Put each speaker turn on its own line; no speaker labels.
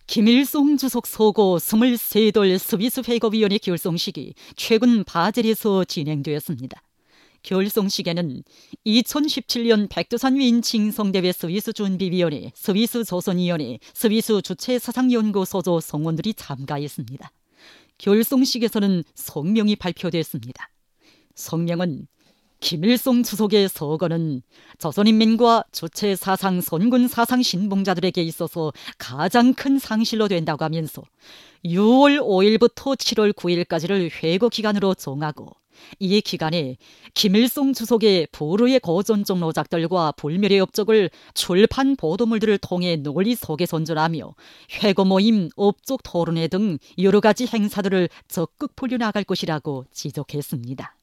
김일성 주석 서거 23돌 스위스 회고위원회 결성식이 최근 바젤에서 진행되었습니다. 결성식에는 2017년 백두산 위인 칭송대회 스위스 준비위원회, 스위스 조선위원회, 스위스 주체사상연구소조 성원들이 참가했습니다. 결성식에서는 성명이 발표됐습니다. 성명은 김일성 주석의 서거는 조선인민과 주체사상 선군 사상 신봉자들에게 있어서 가장 큰 상실로 된다고 하면서 6월 5일부터 7월 9일까지를 회고 기간으로 정하고 이 기간에 김일성 주석의 포로의 고전적 노작들과 불멸의 업적을 출판 보도물들을 통해 널리 소개 선전하며 회고 모임, 업적 토론회 등 여러 가지 행사들을 적극 풀려나갈 것이라고 지적했습니다.